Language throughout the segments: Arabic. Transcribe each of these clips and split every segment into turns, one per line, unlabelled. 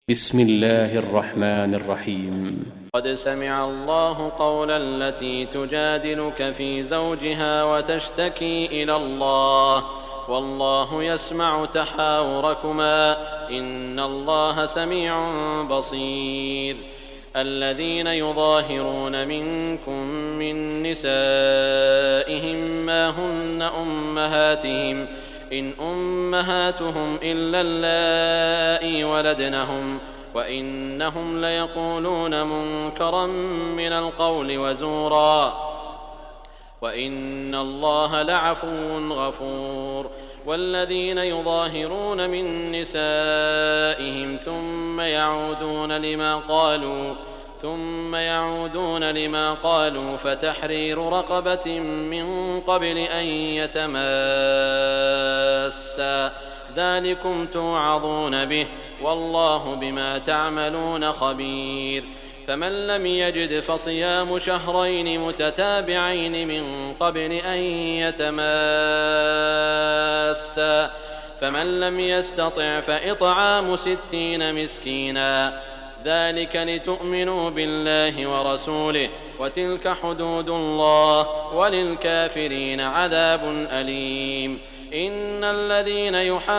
بسم الله الرحمن الرحيم.
قد سمع الله قول التي تجادلك في زوجها وتشتكي إلى الله والله يسمع تحاوركما إن الله سميع بصير. الذين يظاهرون منكم من نسائهم ما هن أمهاتهم إن أمهاتهم إلا اللائي ولدنهم وإنهم ليقولون منكرا من القول وزورا وإن الله لعفو غفور. والذين يظاهرون من نسائهم ثم يعودون لما قالوا فتحرير رقبة من قبل أن يتماسا ذلكم توعظون به والله بما تعملون خبير. فمن لم يجد فصيام شهرين متتابعين من قبل أن يتماسا فمن لم يستطع فإطعام 60 مسكينا ذلك لتؤمنوا بالله ورسوله وتلك حدود الله وللكافرين عذاب أليم. إن الذين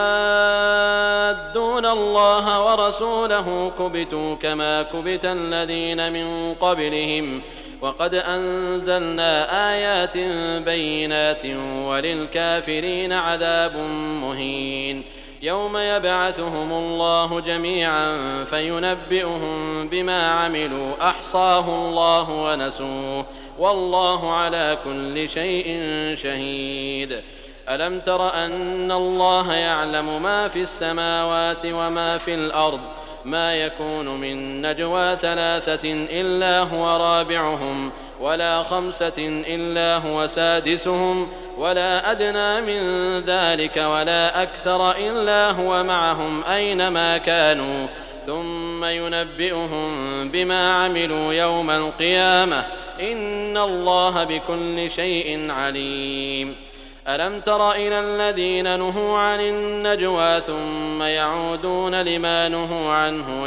يحادون الله ورسوله كبتوا كما كبت الذين من قبلهم وقد أنزلنا آيات بينات وللكافرين عذاب مهين. يوم يبعثهم الله جميعا فينبئهم بما عملوا أحصاه الله ونسوه والله على كل شيء شهيد. ألم تر أن الله يعلم ما في السماوات وما في الأرض ما يكون من نجوى 3 إلا هو رابعهم ولا 5 إلا هو سادسهم ولا أدنى من ذلك ولا أكثر إلا هو معهم أينما كانوا ثم ينبئهم بما عملوا يوم القيامة إن الله بكل شيء عليم. ألم تر إلى الذين نهوا عن النجوى ثم يعودون لما نهوا عنه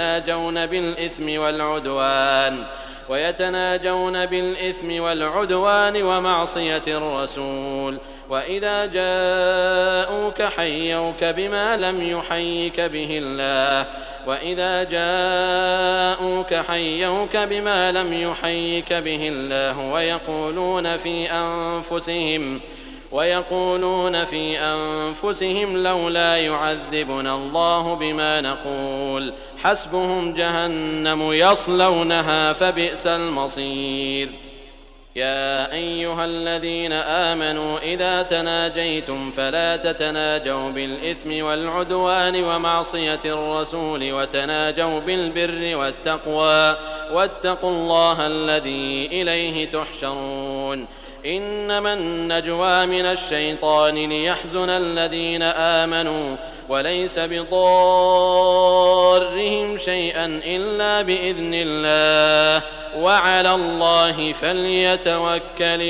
ويتناجون بالإثم والعدوان ومعصية الرسول وإذا جاءوك حيوك بما لم يحيك به الله ويقولون في أنفسهم لولا يعذبنا الله بما نقول حسبهم جهنم يصلونها فبئس المصير. يا أيها الذين آمنوا إذا تناجيتم فلا تتناجوا بالإثم والعدوان ومعصية الرسول وتناجوا بالبر والتقوى واتقوا الله الذي إليه تحشرون. إنما النجوى من الشيطان ليحزن الذين آمنوا وليس بضارهم شيئا إلا بإذن الله وعلى الله فليتوكل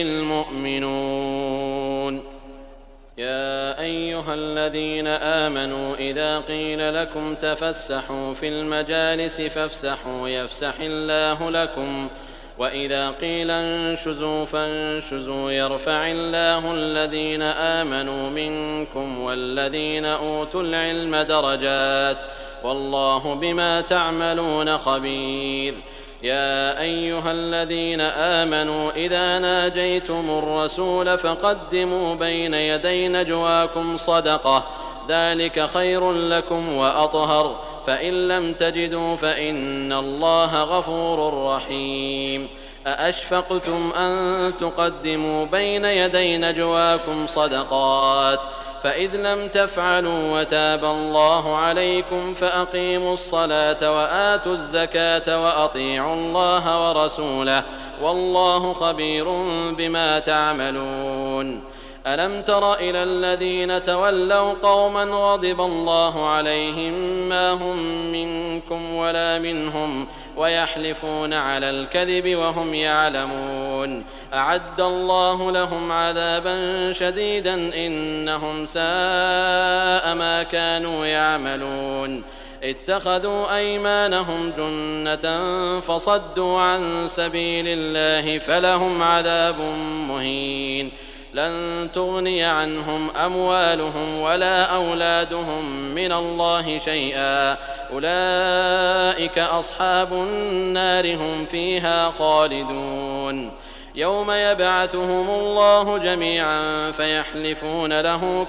المؤمنون. يا أيها الذين آمنوا إذا قيل لكم تفسحوا في المجالس فافسحوا يفسح الله لكم وإذا قيل انشزوا فانشزوا يرفع الله الذين آمنوا منكم والذين أوتوا العلم درجات والله بما تعملون خبير. يا أيها الذين آمنوا إذا ناجيتم الرسول فقدموا بين يدي نجواكم صدقة ذلك خير لكم وأطهر فإن لم تجدوا فإن الله غفور رحيم. أأشفقتم أن تقدموا بين يدي نجواكم صدقات فإذ لم تفعلوا وتاب الله عليكم فأقيموا الصلاة وآتوا الزكاة وأطيعوا الله ورسوله والله خبير بما تعملون. ألم تر إلى الذين تولوا قوما غضب الله عليهم ما هم منكم ولا منهم ويحلفون على الكذب وهم يعلمون أعد الله لهم عذابا شديدا إنهم ساء ما كانوا يعملون. اتخذوا أيمانهم جنة فصدوا عن سبيل الله فلهم عذاب مهين. لن تغني عنهم أموالهم ولا أولادهم من الله شيئا أولئك أصحاب النار هم فيها خالدون. يوم يبعثهم الله جميعا فيحلفون له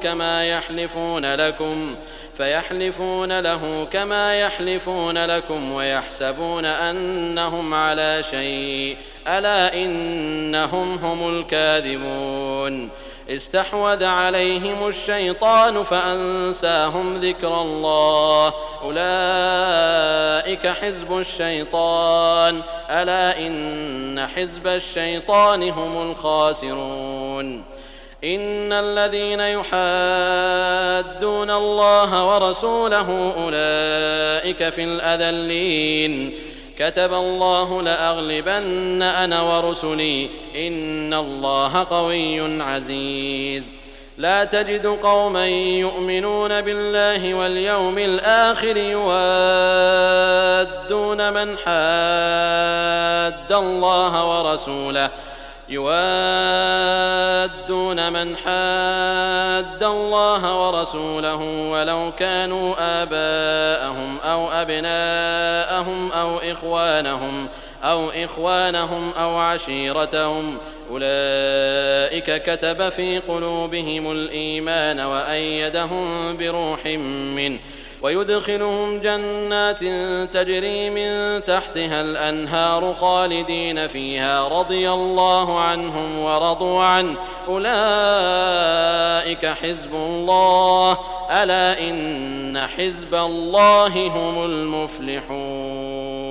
كما يحلفون لكم ويحسبون أنهم على شيء ألا إنهم هم الكاذبون. استحوذ عليهم الشيطان فأنساهم ذكر الله أولئك حزب الشيطان ألا إن حزب الشيطان هم الخاسرون. إن الذين يحادون الله ورسوله أولئك في الأذلين. كتب الله لأغلبن أنا ورسلي إن الله قوي عزيز. لا تجد قوما يؤمنون بالله واليوم الآخر يوادون من حاد الله ورسوله ولو كانوا آباءهم أو أبناءهم أو إخوانهم أو عشيرتهم أولئك كتب في قلوبهم الإيمان وأيدهم بروح منه ويدخلهم جنات تجري من تحتها الأنهار خالدين فيها رضي الله عنهم ورضوا عنه أولئك حزب الله ألا إن حزب الله هم المفلحون.